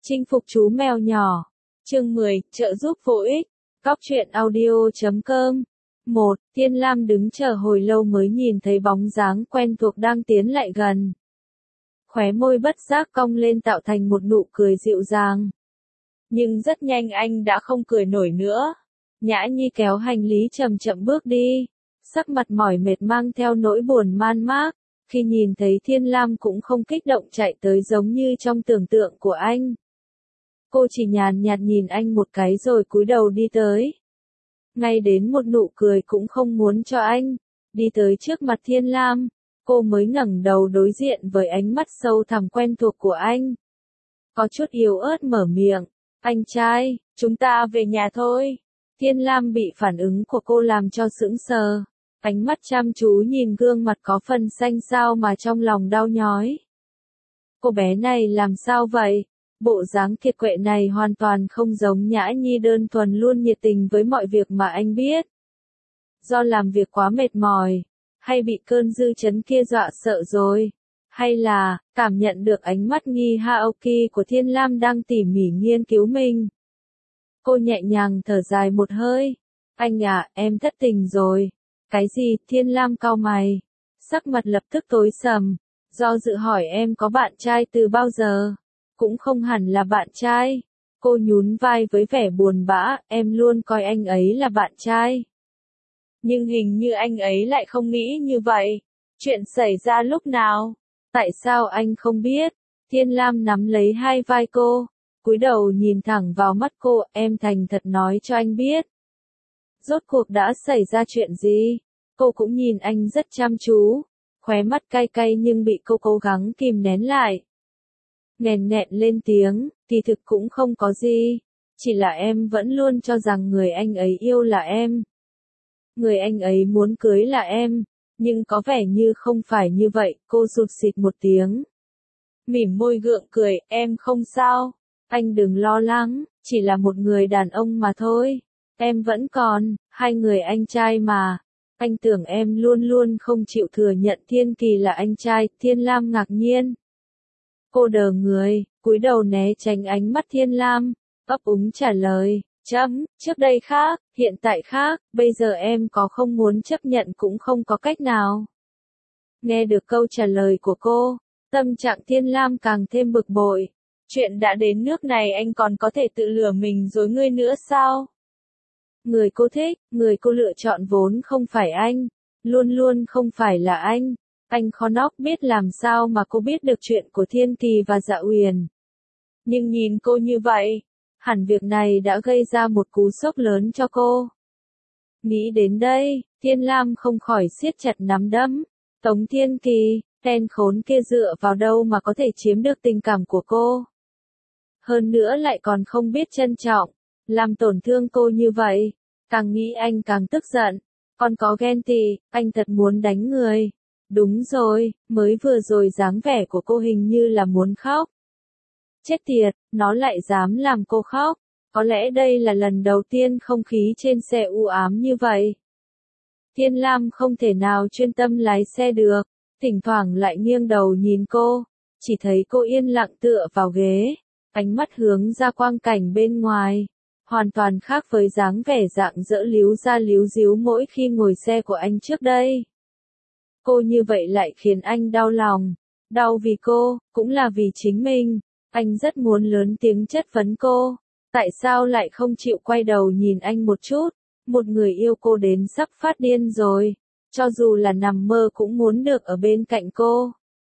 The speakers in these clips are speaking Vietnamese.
Chinh phục chú mèo nhỏ. Chương 10, trợ giúp vô ích. Góc truyện audio.com. 1. Thiên Lam đứng chờ hồi lâu mới nhìn thấy bóng dáng quen thuộc đang tiến lại gần. Khóe môi bất giác cong lên tạo thành một nụ cười dịu dàng. Nhưng rất nhanh anh đã không cười nổi nữa. Nhã Nhi kéo hành lý chậm chậm bước đi, sắc mặt mỏi mệt mang theo nỗi buồn man mác. Khi nhìn thấy Thiên Lam cũng không kích động chạy tới giống như trong tưởng tượng của anh. Cô chỉ nhàn nhạt nhìn anh một cái rồi cúi đầu đi tới. Ngay đến một nụ cười cũng không muốn cho anh. Đi tới trước mặt Thiên Lam, cô mới ngẩng đầu đối diện với ánh mắt sâu thẳm quen thuộc của anh. Có chút yếu ớt mở miệng, anh trai, chúng ta về nhà thôi. Thiên Lam bị phản ứng của cô làm cho sững sờ. Ánh mắt chăm chú nhìn gương mặt có phần xanh xao mà trong lòng đau nhói. Cô bé này làm sao vậy? Bộ dáng kiệt quệ này hoàn toàn không giống Nhã Nhi đơn thuần luôn nhiệt tình với mọi việc mà anh biết. Do làm việc quá mệt mỏi, hay bị cơn dư chấn kia dọa sợ rồi, hay là cảm nhận được ánh mắt nghi Haoki của Thiên Lam đang tỉ mỉ nghiên cứu mình. Cô nhẹ nhàng thở dài một hơi. Anh à, em thất tình rồi. Cái gì? Thiên Lam cau mày, sắc mặt lập tức tối sầm. Do dự hỏi em có bạn trai từ bao giờ? Cũng không hẳn là bạn trai. Cô nhún vai với vẻ buồn bã, em luôn coi anh ấy là bạn trai. Nhưng hình như anh ấy lại không nghĩ như vậy. Chuyện xảy ra lúc nào? Tại sao anh không biết? Thiên Lam nắm lấy hai vai cô, cúi đầu nhìn thẳng vào mắt cô, em thành thật nói cho anh biết. Rốt cuộc đã xảy ra chuyện gì? Cô cũng nhìn anh rất chăm chú, khóe mắt cay cay nhưng bị cô cố gắng kìm nén lại. Nghẹn nghẹn lên tiếng, thì thực cũng không có gì. Chỉ là em vẫn luôn cho rằng người anh ấy yêu là em. Người anh ấy muốn cưới là em. Nhưng có vẻ như không phải như vậy, cô sụt sịt một tiếng. Mỉm môi gượng cười, em không sao. Anh đừng lo lắng, chỉ là một người đàn ông mà thôi. Em vẫn còn, hai người anh trai mà. Anh tưởng em luôn luôn không chịu thừa nhận Thiên Kỳ là anh trai. Thiên Lam ngạc nhiên. Cô đờ người, cúi đầu né tránh ánh mắt Thiên Lam, ấp úng trả lời, trước đây khác, hiện tại khác, bây giờ em có không muốn chấp nhận cũng không có cách nào. Nghe được câu trả lời của cô, tâm trạng Thiên Lam càng thêm bực bội. Chuyện đã đến nước này anh còn có thể tự lừa mình dối ngươi nữa sao? Người cô thích, người cô lựa chọn vốn không phải anh, luôn luôn không phải là anh. Anh khó nóc biết làm sao mà cô biết được chuyện của Thiên Kỳ và Dạ Uyển. Nhưng nhìn cô như vậy, hẳn việc này đã gây ra một cú sốc lớn cho cô. Nghĩ đến đây, Thiên Lam không khỏi siết chặt nắm đấm. Tống Thiên Kỳ, tên khốn kia dựa vào đâu mà có thể chiếm được tình cảm của cô. Hơn nữa lại còn không biết trân trọng, làm tổn thương cô như vậy. Càng nghĩ anh càng tức giận, còn có ghen tị, anh thật muốn đánh người. Đúng rồi, mới vừa rồi dáng vẻ của cô hình như là muốn khóc. Chết tiệt, nó lại dám làm cô khóc. Có lẽ đây là lần đầu tiên không khí trên xe u ám như vậy. Thiên Lam không thể nào chuyên tâm lái xe được, thỉnh thoảng lại nghiêng đầu nhìn cô, chỉ thấy cô yên lặng tựa vào ghế, ánh mắt hướng ra quang cảnh bên ngoài, hoàn toàn khác với dáng vẻ rạng rỡ líu ra líu díu mỗi khi ngồi xe của anh trước đây. Cô như vậy lại khiến anh đau lòng, đau vì cô, cũng là vì chính mình. Anh rất muốn lớn tiếng chất vấn cô, tại sao lại không chịu quay đầu nhìn anh một chút, một người yêu cô đến sắp phát điên rồi, cho dù là nằm mơ cũng muốn được ở bên cạnh cô.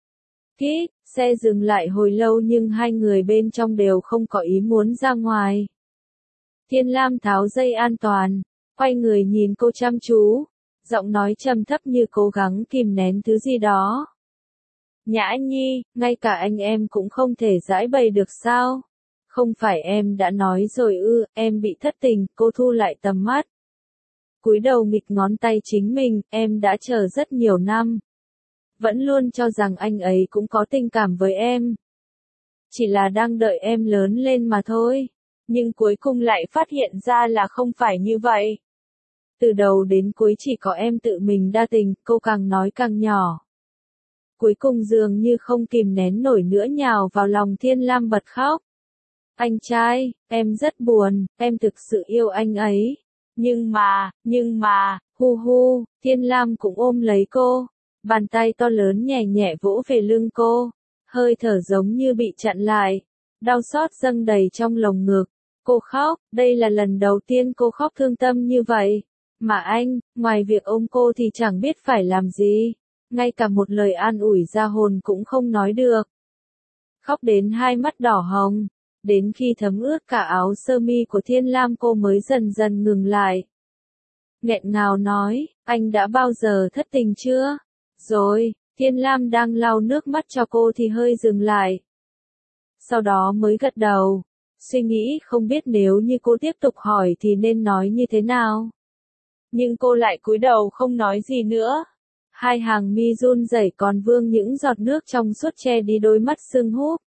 Xe dừng lại hồi lâu nhưng hai người bên trong đều không có ý muốn ra ngoài. Thiên Lam tháo dây an toàn, quay người nhìn cô chăm chú, giọng nói trầm thấp như cố gắng kìm nén thứ gì đó. Nhã Nhi, ngay cả anh em cũng không thể giải bày được sao? Không phải em đã nói rồi ư, em bị thất tình. Cô thu lại tầm mắt, cúi đầu nghịch ngón tay chính mình, em đã chờ rất nhiều năm. Vẫn luôn cho rằng anh ấy cũng có tình cảm với em. Chỉ là đang đợi em lớn lên mà thôi. Nhưng cuối cùng lại phát hiện ra là không phải như vậy. Từ đầu đến cuối chỉ có em tự mình đa tình, cô càng nói càng nhỏ. Cuối cùng dường như không kìm nén nổi nữa nhào vào lòng Thiên Lam bật khóc. Anh trai, em rất buồn, em thực sự yêu anh ấy. Nhưng mà, hu hu, Thiên Lam cũng ôm lấy cô. Bàn tay to lớn nhẹ nhẹ vỗ về lưng cô. Hơi thở giống như bị chặn lại. Đau xót dâng đầy trong lồng ngực. Cô khóc, đây là lần đầu tiên cô khóc thương tâm như vậy. Mà anh, ngoài việc ôm cô thì chẳng biết phải làm gì. Ngay cả một lời an ủi ra hồn cũng không nói được. Khóc đến hai mắt đỏ hồng. Đến khi thấm ướt cả áo sơ mi của Thiên Lam cô mới dần dần ngừng lại. Nghẹn ngào nói, anh đã bao giờ thất tình chưa? Rồi, Thiên Lam đang lau nước mắt cho cô thì hơi dừng lại. Sau đó mới gật đầu, suy nghĩ không biết nếu như cô tiếp tục hỏi thì nên nói như thế nào. Nhưng cô lại cúi đầu không nói gì nữa. Hai hàng mi run rẩy còn vương những giọt nước trong suốt che đi đôi mắt sưng húp.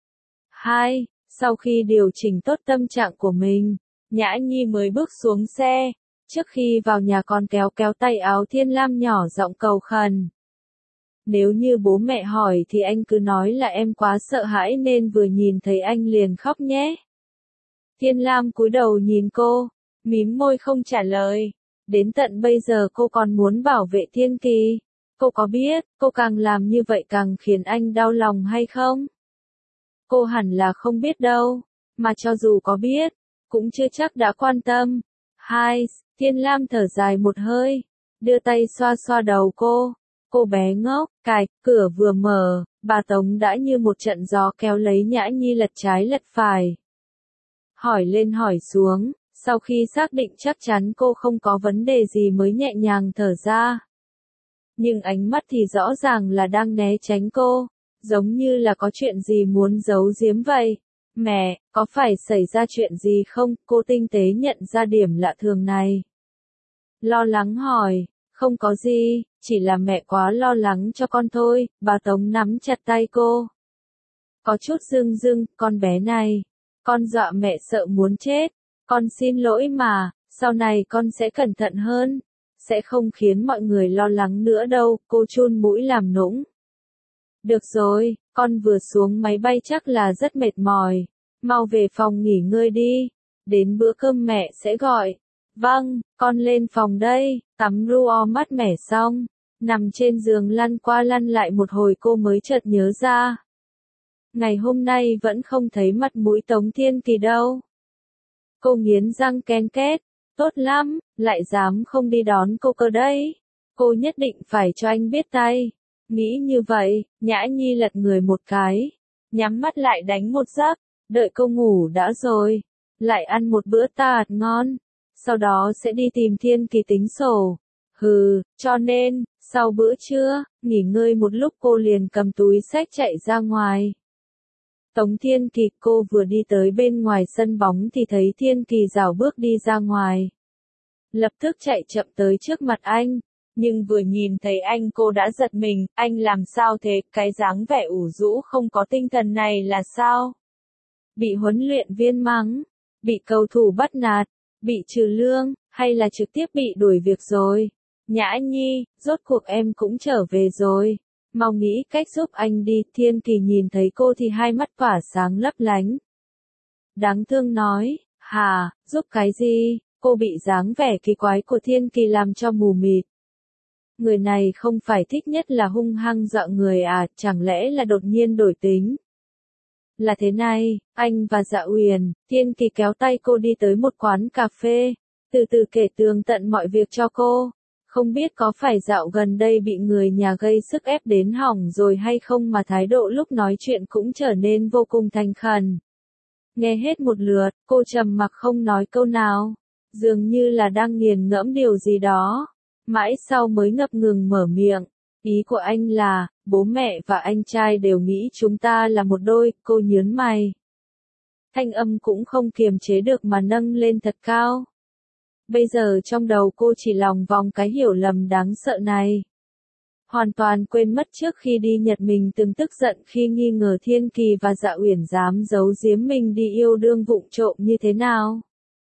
Sau khi điều chỉnh tốt tâm trạng của mình, Nhã Nhi mới bước xuống xe. Trước khi vào nhà còn kéo kéo tay áo Thiên Lam nhỏ giọng cầu khẩn. Nếu như bố mẹ hỏi thì anh cứ nói là em quá sợ hãi nên vừa nhìn thấy anh liền khóc nhé. Thiên Lam cúi đầu nhìn cô, mím môi không trả lời. Đến tận bây giờ cô còn muốn bảo vệ Thiên Kỳ. Cô có biết, cô càng làm như vậy càng khiến anh đau lòng hay không? Cô hẳn là không biết đâu, mà cho dù có biết, cũng chưa chắc đã quan tâm. Thiên Lam thở dài một hơi, đưa tay xoa xoa đầu cô. Cô bé ngốc, cửa vừa mở, bà Tống đã như một trận gió kéo lấy Nhã Nhi lật trái lật phải. Hỏi lên hỏi xuống, sau khi xác định chắc chắn cô không có vấn đề gì mới nhẹ nhàng thở ra. Nhưng ánh mắt thì rõ ràng là đang né tránh cô, giống như là có chuyện gì muốn giấu giếm vậy. Mẹ, có phải xảy ra chuyện gì không? Cô tinh tế nhận ra điểm lạ thường này. Lo lắng hỏi, không có gì, chỉ là mẹ quá lo lắng cho con thôi, bà Tống nắm chặt tay cô. Có chút rưng rưng, con bé này, con dọa mẹ sợ muốn chết, con xin lỗi mà, sau này con sẽ cẩn thận hơn, sẽ không khiến mọi người lo lắng nữa đâu, cô chun mũi làm nũng. Được rồi, con vừa xuống máy bay chắc là rất mệt mỏi, mau về phòng nghỉ ngơi đi, đến bữa cơm mẹ sẽ gọi. Vâng, con lên phòng đây, tắm ruo mát mẻ xong, nằm trên giường lăn qua lăn lại một hồi cô mới chợt nhớ ra. Ngày hôm nay vẫn không thấy mặt mũi Tống Thiên Kỳ đâu. Cô nghiến răng ken két, tốt lắm, lại dám không đi đón cô cơ đấy. Cô nhất định phải cho anh biết tay. Nghĩ như vậy, Nhã Nhi lật người một cái, nhắm mắt lại đánh một giấc, đợi cô ngủ đã rồi, lại ăn một bữa tạt ngon. Sau đó sẽ đi tìm Thiên Kỳ tính sổ. Cho nên, sau bữa trưa, nghỉ ngơi một lúc cô liền cầm túi xách chạy ra ngoài. Tống Thiên Kỳ, cô vừa đi tới bên ngoài sân bóng thì thấy Thiên Kỳ rảo bước đi ra ngoài. Lập tức chạy chậm tới trước mặt anh, nhưng vừa nhìn thấy anh cô đã giật mình, anh làm sao thế, cái dáng vẻ ủ rũ không có tinh thần này là sao? Bị huấn luyện viên mắng, bị cầu thủ bắt nạt, bị trừ lương, hay là trực tiếp bị đuổi việc rồi? Nhã Nhi, rốt cuộc em cũng trở về rồi. Mau nghĩ cách giúp anh đi. Thiên Kỳ nhìn thấy cô thì hai mắt tỏa sáng lấp lánh. Đáng thương nói, giúp cái gì? Cô bị dáng vẻ kỳ quái của Thiên Kỳ làm cho mù mịt. Người này không phải thích nhất là hung hăng dọa người à, chẳng lẽ là đột nhiên đổi tính? Là thế này, anh và Dạ Uyển, Thiên Kỳ kéo tay cô đi tới một quán cà phê, từ từ kể tường tận mọi việc cho cô. Không biết có phải dạo gần đây bị người nhà gây sức ép đến hỏng rồi hay không mà thái độ lúc nói chuyện cũng trở nên vô cùng thành khẩn. Nghe hết một lượt, cô trầm mặc không nói câu nào, dường như là đang nghiền ngẫm điều gì đó. Mãi sau mới ngập ngừng mở miệng, ý của anh là, bố mẹ và anh trai đều nghĩ chúng ta là một đôi, cô nhớn mày. Thanh âm cũng không kiềm chế được mà nâng lên thật cao. Bây giờ trong đầu cô chỉ lòng vòng cái hiểu lầm đáng sợ này. Hoàn toàn quên mất trước khi đi Nhật mình từng tức giận khi nghi ngờ Thiên Kỳ và Dạ Uyển dám giấu giếm mình đi yêu đương vụng trộm như thế nào.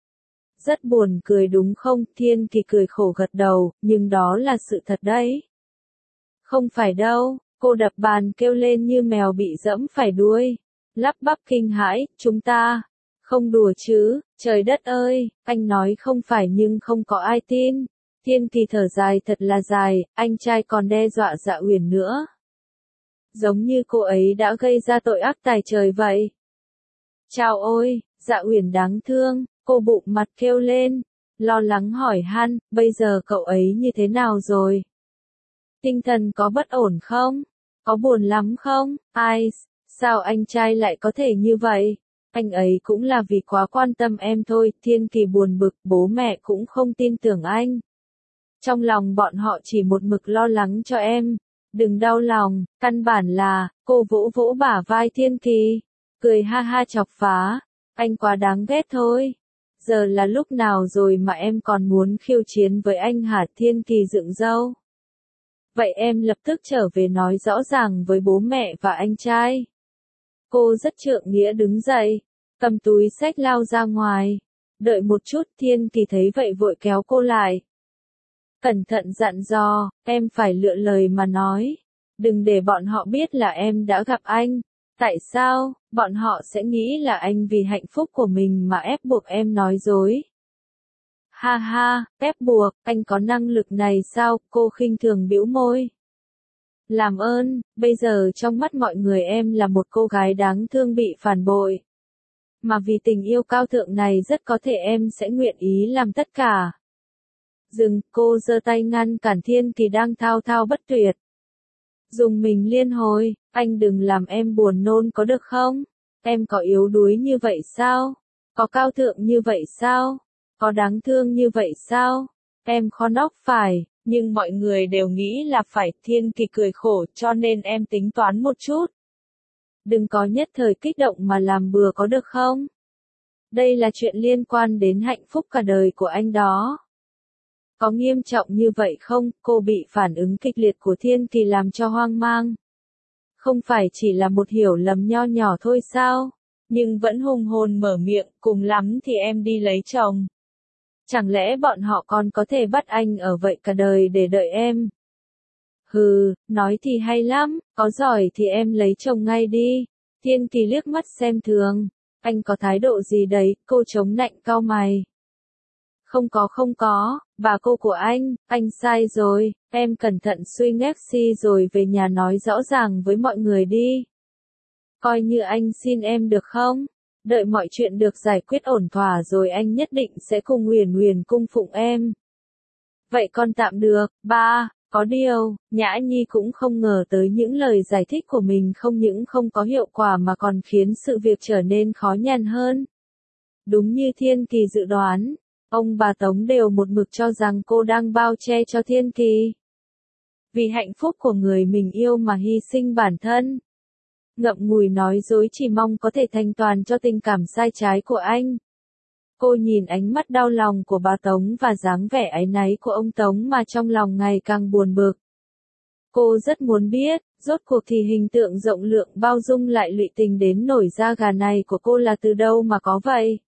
Rất buồn cười đúng không? Thiên Kỳ cười khổ gật đầu, nhưng đó là sự thật đấy. Không phải đâu, cô đập bàn kêu lên như mèo bị dẫm phải đuôi. Lắp bắp kinh hãi, chúng ta, Không đùa chứ, trời đất ơi, anh nói không phải nhưng không có ai tin. Thiên Kỳ thở dài thật là dài, anh trai còn đe dọa Dạ Uyển nữa. Giống như cô ấy đã gây ra tội ác tày trời vậy. Chao ôi, Dạ Uyển đáng thương, cô bụng mặt kêu lên, lo lắng hỏi han, bây giờ cậu ấy như thế nào rồi? Tinh thần có bất ổn không? Có buồn lắm không? Ai, sao anh trai lại có thể như vậy? Anh ấy cũng là vì quá quan tâm em thôi, Thiên Kỳ buồn bực, bố mẹ cũng không tin tưởng anh. Trong lòng bọn họ chỉ một mực lo lắng cho em. Đừng đau lòng, căn bản là, cô vỗ vỗ bả vai Thiên Kỳ, cười ha ha chọc phá, anh quá đáng ghét thôi. Giờ là lúc nào rồi mà em còn muốn khiêu chiến với anh hả? Thiên Kỳ dựng râu. Vậy em lập tức trở về nói rõ ràng với bố mẹ và anh trai. Cô rất trượng nghĩa đứng dậy, cầm túi xách lao ra ngoài. Đợi một chút, Thiên Kỳ thấy vậy vội kéo cô lại. Cẩn thận dặn dò, em phải lựa lời mà nói. Đừng để bọn họ biết là em đã gặp anh. Tại sao, bọn họ sẽ nghĩ là anh vì hạnh phúc của mình mà ép buộc em nói dối. Ha ha, ép buộc, anh có năng lực này sao? Cô khinh thường bĩu môi. Làm ơn, bây giờ trong mắt mọi người em là một cô gái đáng thương bị phản bội. Mà vì tình yêu cao thượng này rất có thể em sẽ nguyện ý làm tất cả. Dừng, cô giơ tay ngăn cản Thiên Kỳ đang thao thao bất tuyệt. Dùng mình liên hồi, anh đừng làm em buồn nôn có được không? Em có yếu đuối như vậy sao? Có cao thượng như vậy sao? Có đáng thương như vậy sao? Em khó nóc phải, nhưng mọi người đều nghĩ là phải. Thiên Kỳ cười khổ, cho nên em tính toán một chút. Đừng có nhất thời kích động mà làm bừa có được không? Đây là chuyện liên quan đến hạnh phúc cả đời của anh đó. Có nghiêm trọng như vậy không? Cô bị phản ứng kịch liệt của Thiên Kỳ làm cho hoang mang. Không phải chỉ là một hiểu lầm nho nhỏ thôi sao? Nhưng vẫn hùng hồn mở miệng, cùng lắm thì em đi lấy chồng. Chẳng lẽ bọn họ còn có thể bắt anh ở vậy cả đời để đợi em? Hừ, nói thì hay lắm, có giỏi thì em lấy chồng ngay đi. Thiên Kỳ liếc mắt xem thường. Anh có thái độ gì đấy? Cô chống nạnh cau mày. Không có, bà cô của anh sai rồi, em cẩn thận suy ngách si rồi về nhà nói rõ ràng với mọi người đi. Coi như anh xin em được không? Đợi mọi chuyện được giải quyết ổn thỏa rồi anh nhất định sẽ cùng Huyền Huyền cung phụng em. Vậy con tạm được, ba, có điều, Nhã Nhi cũng không ngờ tới những lời giải thích của mình không những không có hiệu quả mà còn khiến sự việc trở nên khó nhằn hơn. Đúng như Thiên Kỳ dự đoán. Ông bà Tống đều một mực cho rằng cô đang bao che cho Thiên Kỳ. Vì hạnh phúc của người mình yêu mà hy sinh bản thân. Ngậm ngùi nói dối chỉ mong có thể thanh toàn cho tình cảm sai trái của anh. Cô nhìn ánh mắt đau lòng của bà Tống và dáng vẻ áy náy của ông Tống mà trong lòng ngày càng buồn bực. Cô rất muốn biết, rốt cuộc thì hình tượng rộng lượng bao dung lại lụy tình đến nổi da gà này của cô là từ đâu mà có vậy?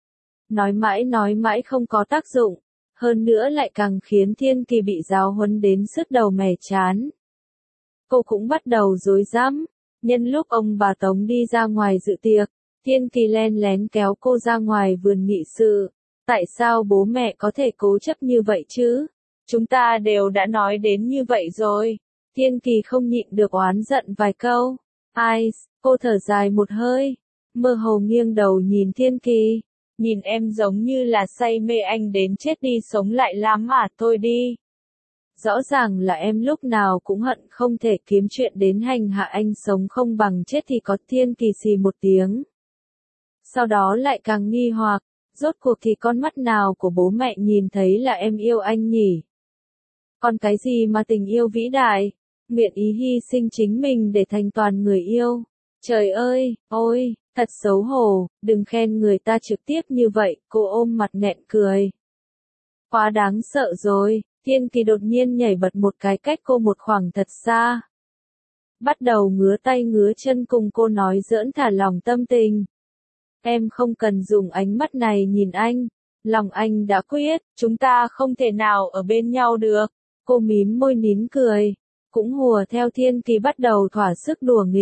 Nói mãi không có tác dụng, hơn nữa lại càng khiến Thiên Kỳ bị giáo huấn đến sứt đầu mẻ chán. Cô cũng bắt đầu rối rắm, nhân lúc ông bà Tống đi ra ngoài dự tiệc, Thiên Kỳ len lén kéo cô ra ngoài vườn nghị sự. Tại sao bố mẹ có thể cố chấp như vậy chứ? Chúng ta đều đã nói đến như vậy rồi. Thiên Kỳ không nhịn được oán giận vài câu. Ai, cô thở dài một hơi, mơ hồ nghiêng đầu nhìn Thiên Kỳ. Nhìn em giống như là say mê anh đến chết đi sống lại lắm à, thôi đi. Rõ ràng là em lúc nào cũng hận không thể kiếm chuyện đến hành hạ anh sống không bằng chết thì có. Thiên Kỳ xì một tiếng. Sau đó lại càng nghi hoặc, rốt cuộc thì con mắt nào của bố mẹ nhìn thấy là em yêu anh nhỉ? Còn cái gì mà tình yêu vĩ đại, nguyện ý hy sinh chính mình để thành toàn người yêu? Trời ơi, ôi, thật xấu hổ, đừng khen người ta trực tiếp như vậy, cô ôm mặt nghẹn cười. Quá đáng sợ rồi, Thiên Kỳ đột nhiên nhảy bật một cái cách cô một khoảng thật xa. Bắt đầu ngứa tay ngứa chân cùng cô nói giỡn thả lòng tâm tình. Em không cần dùng ánh mắt này nhìn anh, lòng anh đã quyết, chúng ta không thể nào ở bên nhau được. Cô mím môi nín cười, cũng hùa theo Thiên Kỳ bắt đầu thỏa sức đùa nghịch.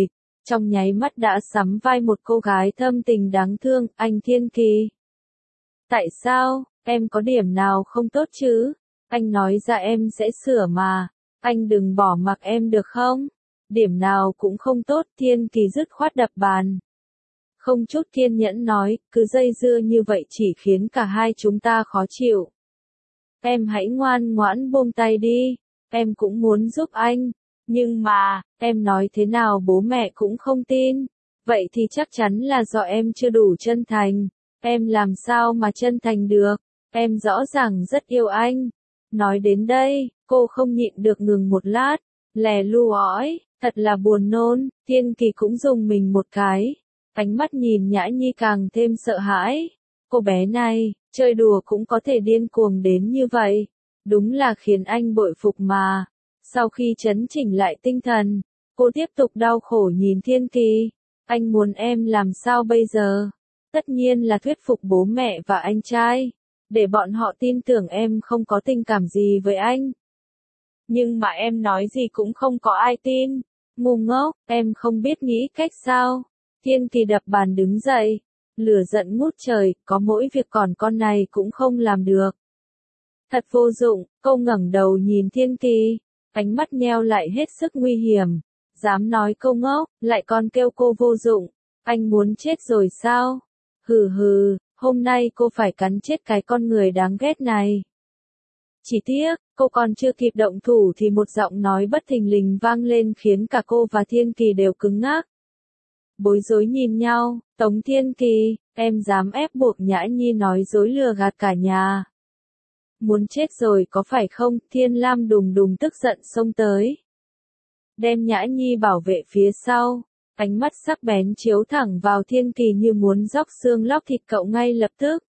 trong nháy mắt đã sắm vai một cô gái thâm tình đáng thương, anh Thiên Kỳ. Tại sao, em có điểm nào không tốt chứ? Anh nói ra em sẽ sửa mà, anh đừng bỏ mặc em được không? Điểm nào cũng không tốt, Thiên Kỳ dứt khoát đập bàn. Không chút kiên nhẫn nói, cứ dây dưa như vậy chỉ khiến cả hai chúng ta khó chịu. Em hãy ngoan ngoãn buông tay đi, em cũng muốn giúp anh, nhưng mà, em nói thế nào bố mẹ cũng không tin, vậy thì chắc chắn là do em chưa đủ chân thành, em làm sao mà chân thành được, em rõ ràng rất yêu anh. Nói đến đây, cô không nhịn được ngừng một lát, lè lù ói, thật là buồn nôn, Thiên Kỳ cũng dùng mình một cái, ánh mắt nhìn Nhã Nhi càng thêm sợ hãi. Cô bé này, chơi đùa cũng có thể điên cuồng đến như vậy, đúng là khiến anh bội phục mà. Sau khi trấn chỉnh lại tinh thần, cô tiếp tục đau khổ nhìn Thiên Kỳ, anh muốn em làm sao bây giờ? Tất nhiên là thuyết phục bố mẹ và anh trai, để bọn họ tin tưởng em không có tình cảm gì với anh. Nhưng mà em nói gì cũng không có ai tin. Ngu ngốc, em không biết nghĩ cách sao? Thiên Kỳ đập bàn đứng dậy, lửa giận ngút trời, có mỗi việc còn con này cũng không làm được. Thật vô dụng, cô ngẩng đầu nhìn Thiên Kỳ, ánh mắt nheo lại hết sức nguy hiểm. Dám nói câu ngốc, lại còn kêu cô vô dụng. Anh muốn chết rồi sao? Hừ hừ, hôm nay cô phải cắn chết cái con người đáng ghét này. Chỉ tiếc, cô còn chưa kịp động thủ thì một giọng nói bất thình lình vang lên khiến cả cô và Thiên Kỳ đều cứng ngắc. Bối rối nhìn nhau, Tống Thiên Kỳ, em dám ép buộc Nhã Nhi nói dối lừa gạt cả nhà. Muốn chết rồi có phải không? Thiên Lam đùng đùng tức giận xông tới. Đem Nhã Nhi bảo vệ phía sau, ánh mắt sắc bén chiếu thẳng vào Thiên Kỳ như muốn róc xương lóc thịt cậu ngay lập tức.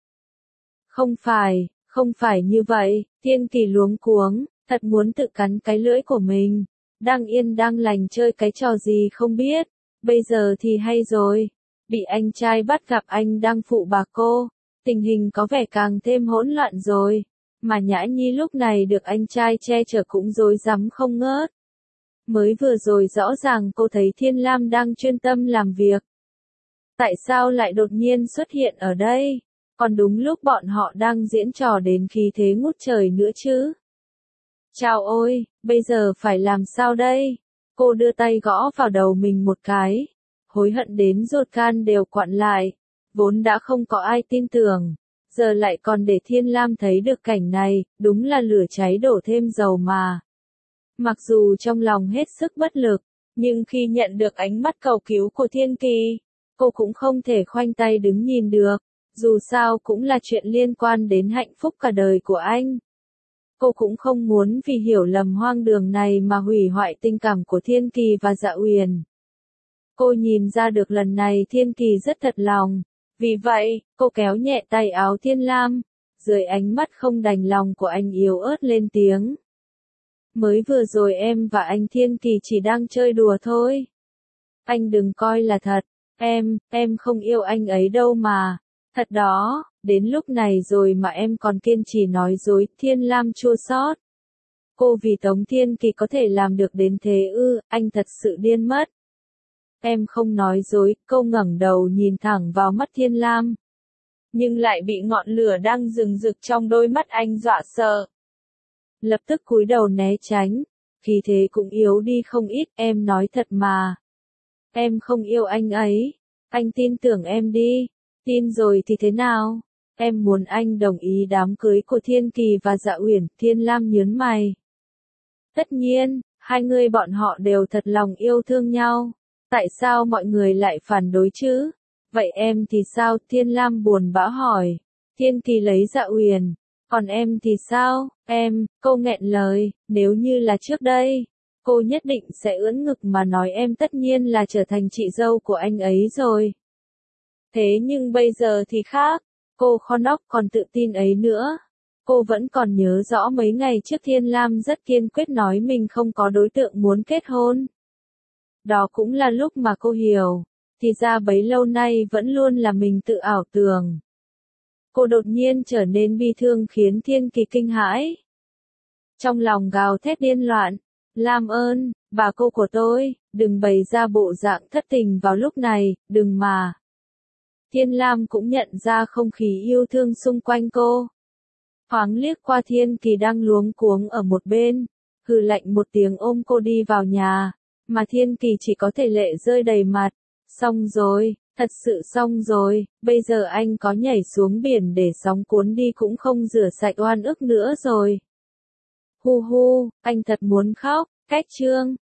Không phải như vậy, Thiên Kỳ luống cuống, thật muốn tự cắn cái lưỡi của mình. Đang yên đang lành chơi cái trò gì không biết, bây giờ thì hay rồi. Bị anh trai bắt gặp anh đang phụ bà cô, tình hình có vẻ càng thêm hỗn loạn rồi. Mà Nhã Nhi lúc này được anh trai che chở cũng rối rắm không ngớt. Mới vừa rồi rõ ràng cô thấy Thiên Lam đang chuyên tâm làm việc. Tại sao lại đột nhiên xuất hiện ở đây? Còn đúng lúc bọn họ đang diễn trò đến khí thế ngút trời nữa chứ. Chao ôi, bây giờ phải làm sao đây? Cô đưa tay gõ vào đầu mình một cái. Hối hận đến ruột gan đều quặn lại. Vốn đã không có ai tin tưởng. Giờ lại còn để Thiên Lam thấy được cảnh này, đúng là lửa cháy đổ thêm dầu mà. Mặc dù trong lòng hết sức bất lực, nhưng khi nhận được ánh mắt cầu cứu của Thiên Kỳ, cô cũng không thể khoanh tay đứng nhìn được. Dù sao cũng là chuyện liên quan đến hạnh phúc cả đời của anh. Cô cũng không muốn vì hiểu lầm hoang đường này mà hủy hoại tình cảm của Thiên Kỳ và Dạ Uyển. Cô nhìn ra được lần này Thiên Kỳ rất thật lòng. Vì vậy, cô kéo nhẹ tay áo Thiên Lam. Dưới ánh mắt không đành lòng của anh yếu ớt lên tiếng. Mới vừa rồi em và anh Thiên Kỳ chỉ đang chơi đùa thôi. Anh đừng coi là thật. Em không yêu anh ấy đâu mà. Thật đó, đến lúc này rồi mà em còn kiên trì nói dối, Thiên Lam chua xót. Cô vì Tống Thiên Kỳ có thể làm được đến thế ư, anh thật sự điên mất. Em không nói dối, cô ngẩng đầu nhìn thẳng vào mắt Thiên Lam. Nhưng lại bị ngọn lửa đang rừng rực trong đôi mắt anh dọa sợ. Lập tức cúi đầu né tránh, khí thế cũng yếu đi không ít, em nói thật mà. Em không yêu anh ấy, anh tin tưởng em đi. Tin rồi thì thế nào? Em muốn anh đồng ý đám cưới của Thiên Kỳ và Dạ Uyển, Thiên Lam nhớn mày. Tất nhiên, hai người bọn họ đều thật lòng yêu thương nhau. Tại sao mọi người lại phản đối chứ? Vậy em thì sao? Thiên Lam buồn bã hỏi. Thiên Kỳ lấy Dạ Uyển. Còn em thì sao? Cô nghẹn lời, nếu như là trước đây, cô nhất định sẽ ưỡn ngực mà nói em tất nhiên là trở thành chị dâu của anh ấy rồi. Thế nhưng bây giờ thì khác, cô không còn tự tin ấy nữa. Cô vẫn còn nhớ rõ mấy ngày trước Thiên Lam rất kiên quyết nói mình không có đối tượng muốn kết hôn. Đó cũng là lúc mà cô hiểu, thì ra bấy lâu nay vẫn luôn là mình tự ảo tưởng. Cô đột nhiên trở nên bi thương khiến Thiên Kỳ kinh hãi. Trong lòng gào thét điên loạn, Lam ơn, bà cô của tôi, đừng bày ra bộ dạng thất tình vào lúc này, đừng mà. Thiên Lam cũng nhận ra không khí yêu thương xung quanh cô. Thoáng liếc qua Thiên Kỳ đang luống cuống ở một bên, hừ lạnh một tiếng ôm cô đi vào nhà, mà Thiên Kỳ chỉ có thể lệ rơi đầy mặt. Xong rồi, thật sự xong rồi, bây giờ anh có nhảy xuống biển để sóng cuốn đi cũng không rửa sạch oan ức nữa rồi. Hu hu, anh thật muốn khóc, cách chương.